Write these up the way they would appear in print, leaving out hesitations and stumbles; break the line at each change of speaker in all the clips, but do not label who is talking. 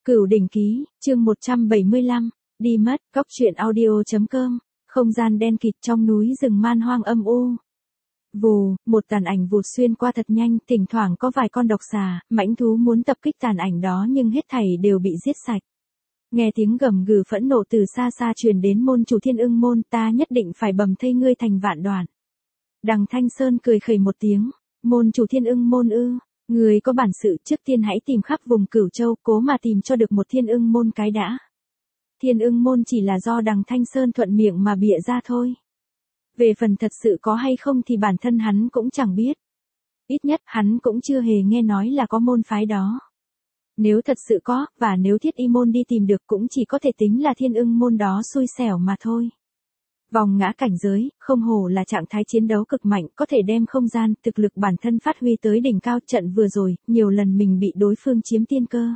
Cửu đỉnh ký, chương 175, đi mất, góc truyện audio.com, không gian đen kịt trong núi rừng man hoang âm u. Vù, một tàn ảnh vụt xuyên qua thật nhanh, thỉnh thoảng có vài con độc xà, mãnh thú muốn tập kích tàn ảnh đó nhưng hết thảy đều bị giết sạch. Nghe tiếng gầm gừ phẫn nộ từ xa xa truyền đến môn chủ Thiên Ưng môn, ta nhất định phải bầm thây ngươi thành vạn đoạn. Đằng Thanh Sơn cười khẩy một tiếng, môn chủ Thiên Ưng môn ư? Người có bản sự trước tiên hãy tìm khắp vùng Cửu Châu, cố mà tìm cho được một Thiên Ưng môn cái đã. Thiên Ưng môn chỉ là do đằng Thanh Sơn thuận miệng mà bịa ra thôi. Về phần thật sự có hay không thì bản thân hắn cũng chẳng biết. Ít nhất hắn cũng chưa hề nghe nói là có môn phái đó. Nếu thật sự có, và nếu Thiết Y môn đi tìm được cũng chỉ có thể tính là Thiên Ưng môn đó xui xẻo mà thôi. Vòng ngã cảnh giới, không hổ là trạng thái chiến đấu cực mạnh, có thể đem không gian, thực lực bản thân phát huy tới đỉnh cao. Trận vừa rồi, nhiều lần mình bị đối phương chiếm tiên cơ.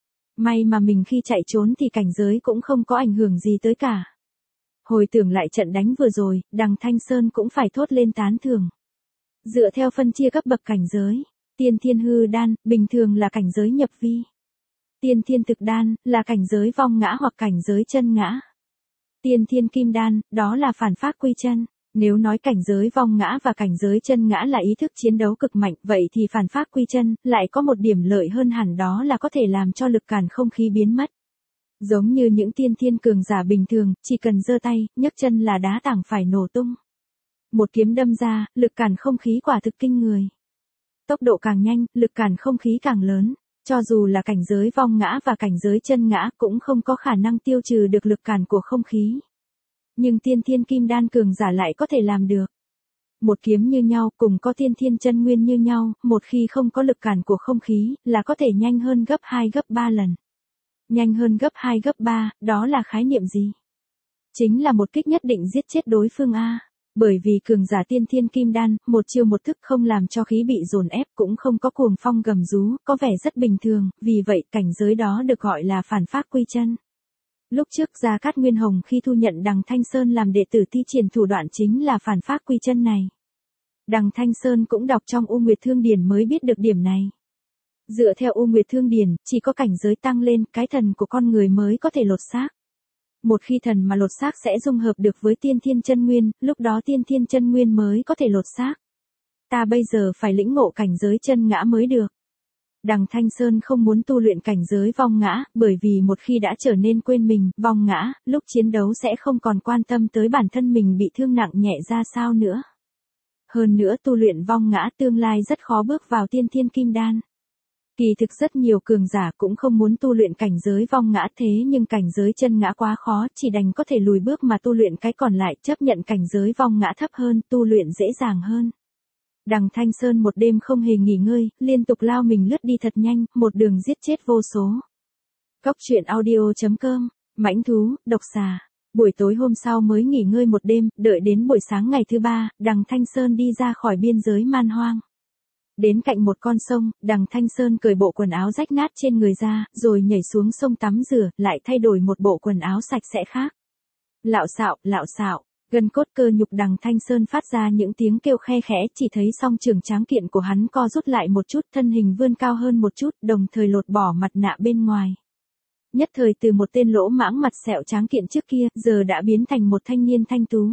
May mà mình khi chạy trốn thì cảnh giới cũng không có ảnh hưởng gì tới cả. Hồi tưởng lại trận đánh vừa rồi, đằng Thanh Sơn cũng phải thốt lên tán thưởng. Dựa theo phân chia cấp bậc cảnh giới, tiên thiên hư đan, bình thường là cảnh giới nhập vi. Tiên thiên thực đan, là cảnh giới vong ngã hoặc cảnh giới chân ngã. Tiên thiên kim đan, đó là phản pháp quy chân. Nếu nói cảnh giới vong ngã và cảnh giới chân ngã là ý thức chiến đấu cực mạnh, vậy thì phản pháp quy chân lại có một điểm lợi hơn hẳn, đó là có thể làm cho lực cản không khí biến mất. Giống như những tiên thiên cường giả bình thường, chỉ cần giơ tay, nhấc chân là đá tảng phải nổ tung. Một kiếm đâm ra, lực cản không khí quả thực kinh người. Tốc độ càng nhanh, lực cản không khí càng lớn. Cho dù là cảnh giới vong ngã và cảnh giới chân ngã cũng không có khả năng tiêu trừ được lực cản của không khí. Nhưng tiên thiên kim đan cường giả lại có thể làm được. Một kiếm như nhau, cùng có tiên thiên chân nguyên như nhau, một khi không có lực cản của không khí, là có thể nhanh hơn gấp 2 gấp 3 lần. Nhanh hơn gấp 2 gấp 3, đó là khái niệm gì? Chính là một kích nhất định giết chết đối phương a. Bởi vì cường giả tiên thiên kim đan, một chiêu một thức không làm cho khí bị dồn ép, cũng không có cuồng phong gầm rú, có vẻ rất bình thường, vì vậy cảnh giới đó được gọi là phản pháp quy chân. Lúc trước Gia Cát Nguyên Hồng khi thu nhận đằng Thanh Sơn làm đệ tử thi triển thủ đoạn chính là phản pháp quy chân này. Đằng Thanh Sơn cũng đọc trong U Nguyệt Thương Điển mới biết được điểm này. Dựa theo U Nguyệt Thương Điển, chỉ có cảnh giới tăng lên, cái thần của con người mới có thể lột xác. Một khi thần mà lột xác sẽ dung hợp được với tiên thiên chân nguyên, lúc đó tiên thiên chân nguyên mới có thể lột xác. Ta bây giờ phải lĩnh ngộ cảnh giới chân ngã mới được. Đằng Thanh Sơn không muốn tu luyện cảnh giới vong ngã, bởi vì một khi đã trở nên quên mình, vong ngã, lúc chiến đấu sẽ không còn quan tâm tới bản thân mình bị thương nặng nhẹ ra sao nữa. Hơn nữa tu luyện vong ngã tương lai rất khó bước vào tiên thiên kim đan. Kỳ thực rất nhiều cường giả cũng không muốn tu luyện cảnh giới vong ngã, thế nhưng cảnh giới chân ngã quá khó, chỉ đành có thể lùi bước mà tu luyện cái còn lại, chấp nhận cảnh giới vong ngã thấp hơn, tu luyện dễ dàng hơn. Đằng Thanh Sơn một đêm không hề nghỉ ngơi, liên tục lao mình lướt đi thật nhanh, một đường giết chết vô số. Góc truyện audio.com, mãnh thú, độc xà. Buổi tối hôm sau mới nghỉ ngơi một đêm, đợi đến buổi sáng ngày thứ ba, đằng Thanh Sơn đi ra khỏi biên giới man hoang. Đến cạnh một con sông, đằng Thanh Sơn cởi bộ quần áo rách nát trên người ra, rồi nhảy xuống sông tắm rửa, lại thay đổi một bộ quần áo sạch sẽ khác. Lạo xạo, gân cốt cơ nhục đằng Thanh Sơn phát ra những tiếng kêu khe khẽ, chỉ thấy song trường tráng kiện của hắn co rút lại một chút, thân hình vươn cao hơn một chút, đồng thời lột bỏ mặt nạ bên ngoài. Nhất thời từ một tên lỗ mãng mặt sẹo tráng kiện trước kia, giờ đã biến thành một thanh niên thanh tú.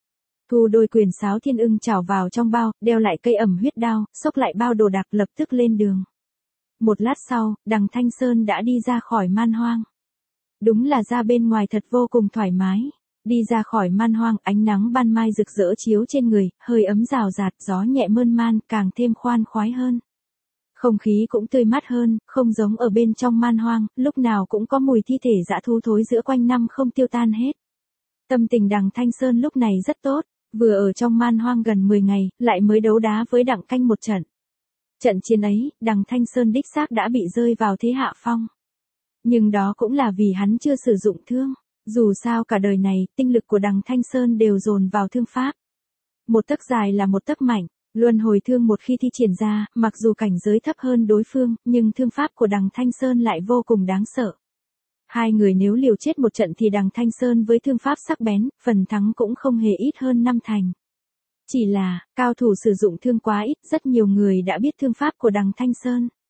Thu đôi quyền sáo thiên ưng trảo vào trong bao, đeo lại cây ẩm huyết đao, xốc lại bao đồ đạc lập tức lên đường. Một lát sau, đằng Thanh Sơn đã đi ra khỏi man hoang. Đúng là ra bên ngoài thật vô cùng thoải mái. Đi ra khỏi man hoang, ánh nắng ban mai rực rỡ chiếu trên người, hơi ấm rào rạt, gió nhẹ mơn man, càng thêm khoan khoái hơn. Không khí cũng tươi mát hơn, không giống ở bên trong man hoang, lúc nào cũng có mùi thi thể dã thú thối giữa quanh năm không tiêu tan hết. Tâm tình đằng Thanh Sơn lúc này rất tốt. Vừa ở trong man hoang gần 10 ngày, lại mới đấu đá với đặng canh một trận. Trận chiến ấy, đằng Thanh Sơn đích xác đã bị rơi vào thế hạ phong. Nhưng đó cũng là vì hắn chưa sử dụng thương. Dù sao cả đời này, tinh lực của đằng Thanh Sơn đều dồn vào thương pháp. Một tấc dài là một tấc mạnh, luân hồi thương một khi thi triển ra, mặc dù cảnh giới thấp hơn đối phương, nhưng thương pháp của đằng Thanh Sơn lại vô cùng đáng sợ. Hai người nếu liều chết một trận thì đằng Thanh Sơn với thương pháp sắc bén, phần thắng cũng không hề ít hơn 5 thành. Chỉ là, cao thủ sử dụng thương quá ít, rất nhiều người đã biết thương pháp của đằng Thanh Sơn.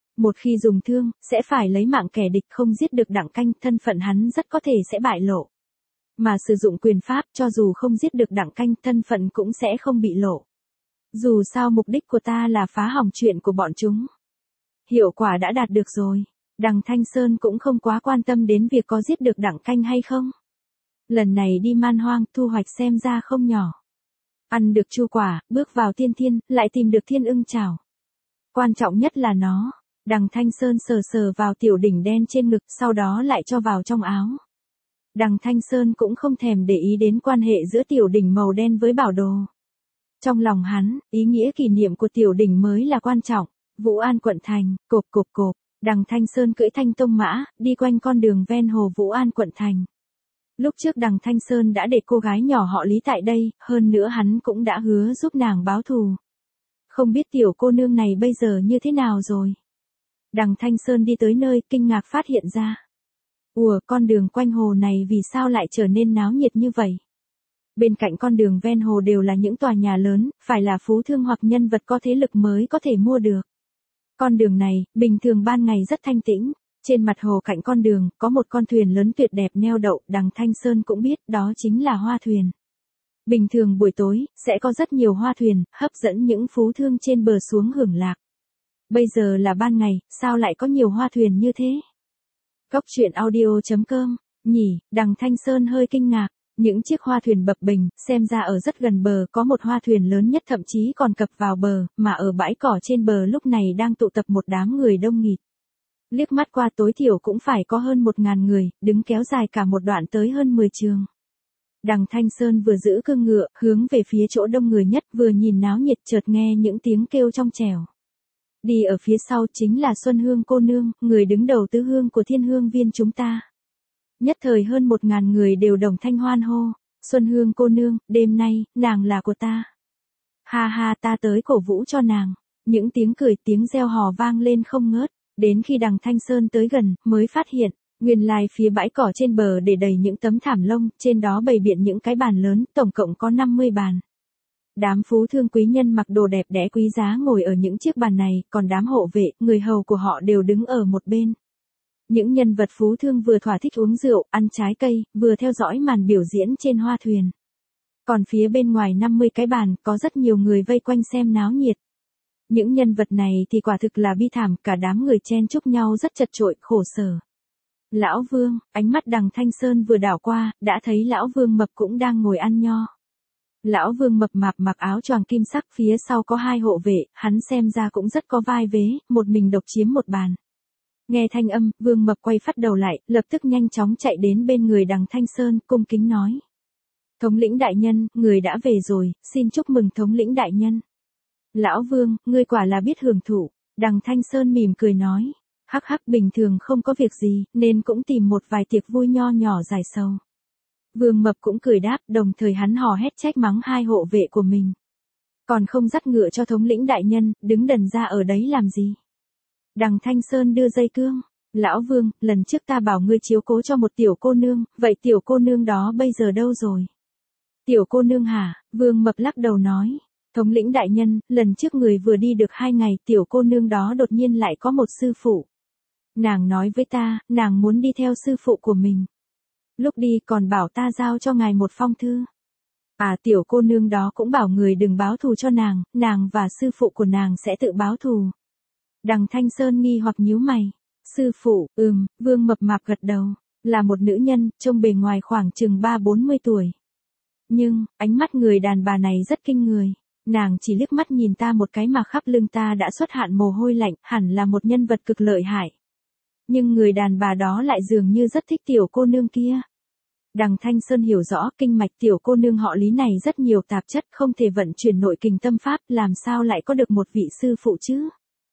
Một khi dùng thương, sẽ phải lấy mạng kẻ địch, không giết được Đặng Canh, thân phận hắn rất có thể sẽ bại lộ. Mà sử dụng quyền pháp, cho dù không giết được Đặng Canh, thân phận cũng sẽ không bị lộ. Dù sao mục đích của ta là phá hỏng chuyện của bọn chúng. Hiệu quả đã đạt được rồi. Đằng Thanh Sơn cũng không quá quan tâm đến việc có giết được Đặng Canh hay không. Lần này đi man hoang, thu hoạch xem ra không nhỏ. Ăn được chu quả, bước vào tiên thiên, lại tìm được thiên ưng chảo. Quan trọng nhất là nó. Đằng Thanh Sơn sờ sờ vào tiểu đỉnh đen trên ngực, sau đó lại cho vào trong áo. Đằng Thanh Sơn cũng không thèm để ý đến quan hệ giữa tiểu đỉnh màu đen với bảo đồ. Trong lòng hắn, ý nghĩa kỷ niệm của tiểu đỉnh mới là quan trọng. Vũ An quận thành, cộp cộp cộp. Đằng Thanh Sơn cưỡi thanh tông mã, đi quanh con đường ven hồ Vũ An quận thành. Lúc trước đằng Thanh Sơn đã để cô gái nhỏ họ Lý tại đây, hơn nữa hắn cũng đã hứa giúp nàng báo thù. Không biết tiểu cô nương này bây giờ như thế nào rồi. Đằng Thanh Sơn đi tới nơi, kinh ngạc phát hiện ra. Con đường quanh hồ này vì sao lại trở nên náo nhiệt như vậy? Bên cạnh con đường ven hồ đều là những tòa nhà lớn, phải là phú thương hoặc nhân vật có thế lực mới có thể mua được. Con đường này, bình thường ban ngày rất thanh tĩnh. Trên mặt hồ cạnh con đường, có một con thuyền lớn tuyệt đẹp neo đậu, đằng Thanh Sơn cũng biết đó chính là hoa thuyền. Bình thường buổi tối, sẽ có rất nhiều hoa thuyền, hấp dẫn những phú thương trên bờ xuống hưởng lạc. Bây giờ là ban ngày, sao lại có nhiều hoa thuyền như thế? Cốc truyện audio.com, nhỉ, đằng Thanh Sơn hơi kinh ngạc. Những chiếc hoa thuyền bập bềnh, xem ra ở rất gần bờ có một hoa thuyền lớn nhất thậm chí còn cập vào bờ, mà ở bãi cỏ trên bờ lúc này đang tụ tập một đám người đông nghịt. Liếc mắt qua tối thiểu cũng phải có hơn 1.000 người, đứng kéo dài cả một đoạn tới hơn 10 trường. Đằng Thanh Sơn vừa giữ cương ngựa, hướng về phía chỗ đông người nhất, vừa nhìn náo nhiệt chợt nghe những tiếng kêu trong trẻo. Đi ở phía sau chính là Xuân Hương cô nương, người đứng đầu tứ hương của Thiên Hương Viên chúng ta. Nhất thời hơn 1.000 người đều đồng thanh hoan hô, Xuân Hương cô nương, đêm nay, nàng là của ta. Ha ha, ta tới cổ vũ cho nàng. Những tiếng cười tiếng reo hò vang lên không ngớt, đến khi đằng Thanh Sơn tới gần, mới phát hiện, nguyên lai phía bãi cỏ trên bờ để đầy những tấm thảm lông, trên đó bày biện những cái bàn lớn, tổng cộng có 50 bàn. Đám phú thương quý nhân mặc đồ đẹp đẽ quý giá ngồi ở những chiếc bàn này, còn đám hộ vệ, người hầu của họ đều đứng ở một bên. Những nhân vật phú thương vừa thỏa thích uống rượu, ăn trái cây, vừa theo dõi màn biểu diễn trên hoa thuyền. Còn phía bên ngoài 50 cái bàn, có rất nhiều người vây quanh xem náo nhiệt. Những nhân vật này thì quả thực là bi thảm, cả đám người chen chúc nhau rất chật chội, khổ sở. Lão Vương, ánh mắt đằng Thanh Sơn vừa đảo qua, đã thấy Lão Vương Mập cũng đang ngồi ăn nho. Lão Vương Mập mạp mặc áo choàng kim sắc, phía sau có 2 hộ vệ, hắn xem ra cũng rất có vai vế, một mình độc chiếm một bàn. Nghe thanh âm, Vương Mập quay phắt đầu lại, lập tức nhanh chóng chạy đến bên người đằng Thanh Sơn, cung kính nói. Thống lĩnh đại nhân, người đã về rồi, xin chúc mừng thống lĩnh đại nhân. Lão Vương, ngươi quả là biết hưởng thụ, đằng Thanh Sơn mỉm cười nói. Hắc hắc, bình thường không có việc gì, nên cũng tìm một vài tiệc vui nho nhỏ giải sầu. Vương Mập cũng cười đáp, đồng thời hắn hò hét trách mắng 2 hộ vệ của mình. Còn không dắt ngựa cho thống lĩnh đại nhân, đứng đần ra ở đấy làm gì? Đằng Thanh Sơn đưa dây cương. Lão Vương, lần trước ta bảo ngươi chiếu cố cho một tiểu cô nương, vậy tiểu cô nương đó bây giờ đâu rồi? Tiểu cô nương hả? Vương Mập lắc đầu nói. Thống lĩnh đại nhân, lần trước người vừa đi được 2 ngày, tiểu cô nương đó đột nhiên lại có một sư phụ. Nàng nói với ta, nàng muốn đi theo sư phụ của mình. Lúc đi còn bảo ta giao cho ngài một phong thư. Tiểu cô nương đó cũng bảo người đừng báo thù cho nàng và sư phụ của nàng sẽ tự báo thù. Đằng Thanh Sơn nghi hoặc nhíu mày. Sư phụ, Vương Mập mạp gật đầu, là một nữ nhân, trông bề ngoài khoảng chừng 30-40 tuổi. Nhưng, ánh mắt người đàn bà này rất kinh người. Nàng chỉ liếc mắt nhìn ta một cái mà khắp lưng ta đã xuất hạn mồ hôi lạnh, hẳn là một nhân vật cực lợi hại. Nhưng người đàn bà đó lại dường như rất thích tiểu cô nương kia. Đằng Thanh Sơn hiểu rõ kinh mạch tiểu cô nương họ Lý này rất nhiều tạp chất, không thể vận chuyển nội kình tâm pháp, làm sao lại có được một vị sư phụ chứ?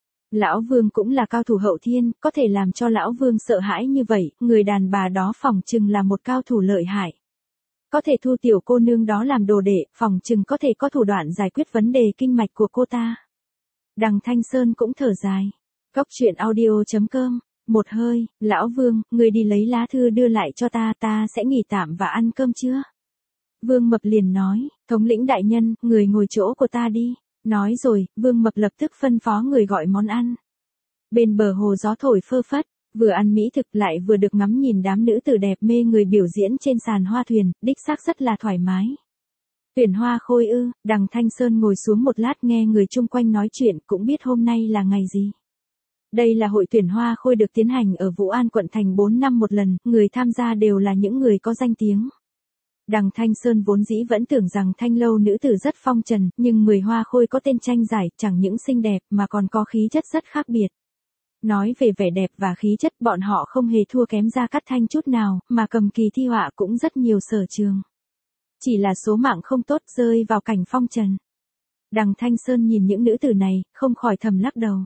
Lão Vương cũng là cao thủ hậu thiên, có thể làm cho Lão Vương sợ hãi như vậy, người đàn bà đó phỏng chừng là một cao thủ lợi hại. Có thể thu tiểu cô nương đó làm đồ đệ, phỏng chừng có thể có thủ đoạn giải quyết vấn đề kinh mạch của cô ta. Đằng Thanh Sơn cũng thở dài. Cốc truyện audio.com, một hơi, Lão Vương, người đi lấy lá thư đưa lại cho ta sẽ nghỉ tạm và ăn cơm chưa? Vương Mập liền nói, thống lĩnh đại nhân, người ngồi chỗ của ta đi. Nói rồi, Vương Mập lập tức phân phó người gọi món ăn. Bên bờ hồ gió thổi phơ phất, vừa ăn mỹ thực lại vừa được ngắm nhìn đám nữ tử đẹp mê người biểu diễn trên sàn hoa thuyền, đích xác rất là thoải mái. Tuyển hoa khôi ư? Đằng Thanh Sơn ngồi xuống một lát nghe người chung quanh nói chuyện cũng biết hôm nay là ngày gì. Đây là hội tuyển hoa khôi được tiến hành ở Vũ An quận thành 4 năm một lần, người tham gia đều là những người có danh tiếng. Đằng Thanh Sơn vốn dĩ vẫn tưởng rằng thanh lâu nữ tử rất phong trần, nhưng 10 hoa khôi có tên tranh giải chẳng những xinh đẹp mà còn có khí chất rất khác biệt. Nói về vẻ đẹp và khí chất bọn họ không hề thua kém Gia Cát Thanh chút nào, mà cầm kỳ thi họa cũng rất nhiều sở trường. Chỉ là số mạng không tốt rơi vào cảnh phong trần. Đằng Thanh Sơn nhìn những nữ tử này, không khỏi thầm lắc đầu.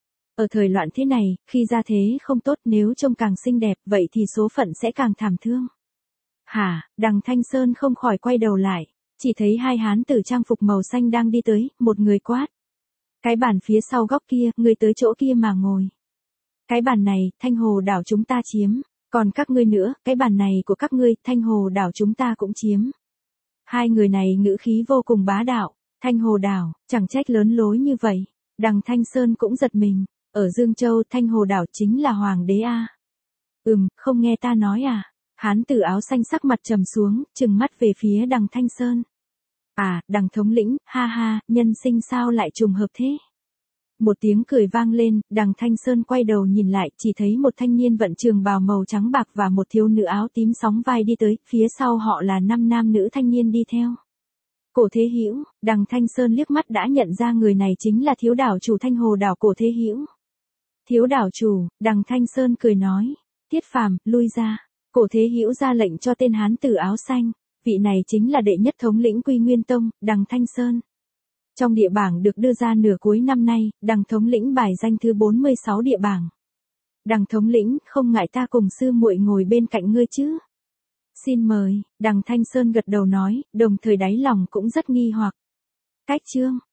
Ở thời loạn thế này, khi gia thế không tốt nếu trông càng xinh đẹp vậy thì số phận sẽ càng thảm thương. Hả? Đằng Thanh Sơn không khỏi quay đầu lại, chỉ thấy hai hán tử trang phục màu xanh đang đi tới, một người quát. Cái bàn phía sau góc kia, người tới chỗ kia mà ngồi. Cái bàn này, Thanh Hồ đảo chúng ta chiếm, còn các ngươi nữa, cái bàn này của các ngươi, Thanh Hồ đảo chúng ta cũng chiếm. Hai người này ngữ khí vô cùng bá đạo, Thanh Hồ đảo, chẳng trách lớn lối như vậy. Đằng Thanh Sơn cũng giật mình, ở Dương Châu Thanh Hồ đảo chính là hoàng đế a. Không nghe ta nói à? Hán tử áo xanh sắc mặt trầm xuống, trừng mắt về phía đằng Thanh Sơn. À, đằng thống lĩnh, ha ha, nhân sinh sao lại trùng hợp thế? Một tiếng cười vang lên, đằng Thanh Sơn quay đầu nhìn lại, chỉ thấy một thanh niên vận trường bào màu trắng bạc và một thiếu nữ áo tím sóng vai đi tới, phía sau họ là 5 nam nữ thanh niên đi theo. Cổ Thế Hữu, đằng Thanh Sơn liếc mắt đã nhận ra người này chính là thiếu đảo chủ Thanh Hồ đảo Cổ Thế Hữu. Thiếu đảo chủ, đằng Thanh Sơn cười nói, Tiết Phàm, lui ra. Cổ Thế Hữu ra lệnh cho tên hán tử áo xanh, vị này chính là đệ nhất thống lĩnh Quy Nguyên Tông, đằng Thanh Sơn. Trong địa bảng được đưa ra nửa cuối năm nay, đằng thống lĩnh bài danh thứ 46 địa bảng. Đằng thống lĩnh, không ngại ta cùng sư muội ngồi bên cạnh ngươi chứ? Xin mời, đằng Thanh Sơn gật đầu nói, đồng thời đáy lòng cũng rất nghi hoặc. Cách chương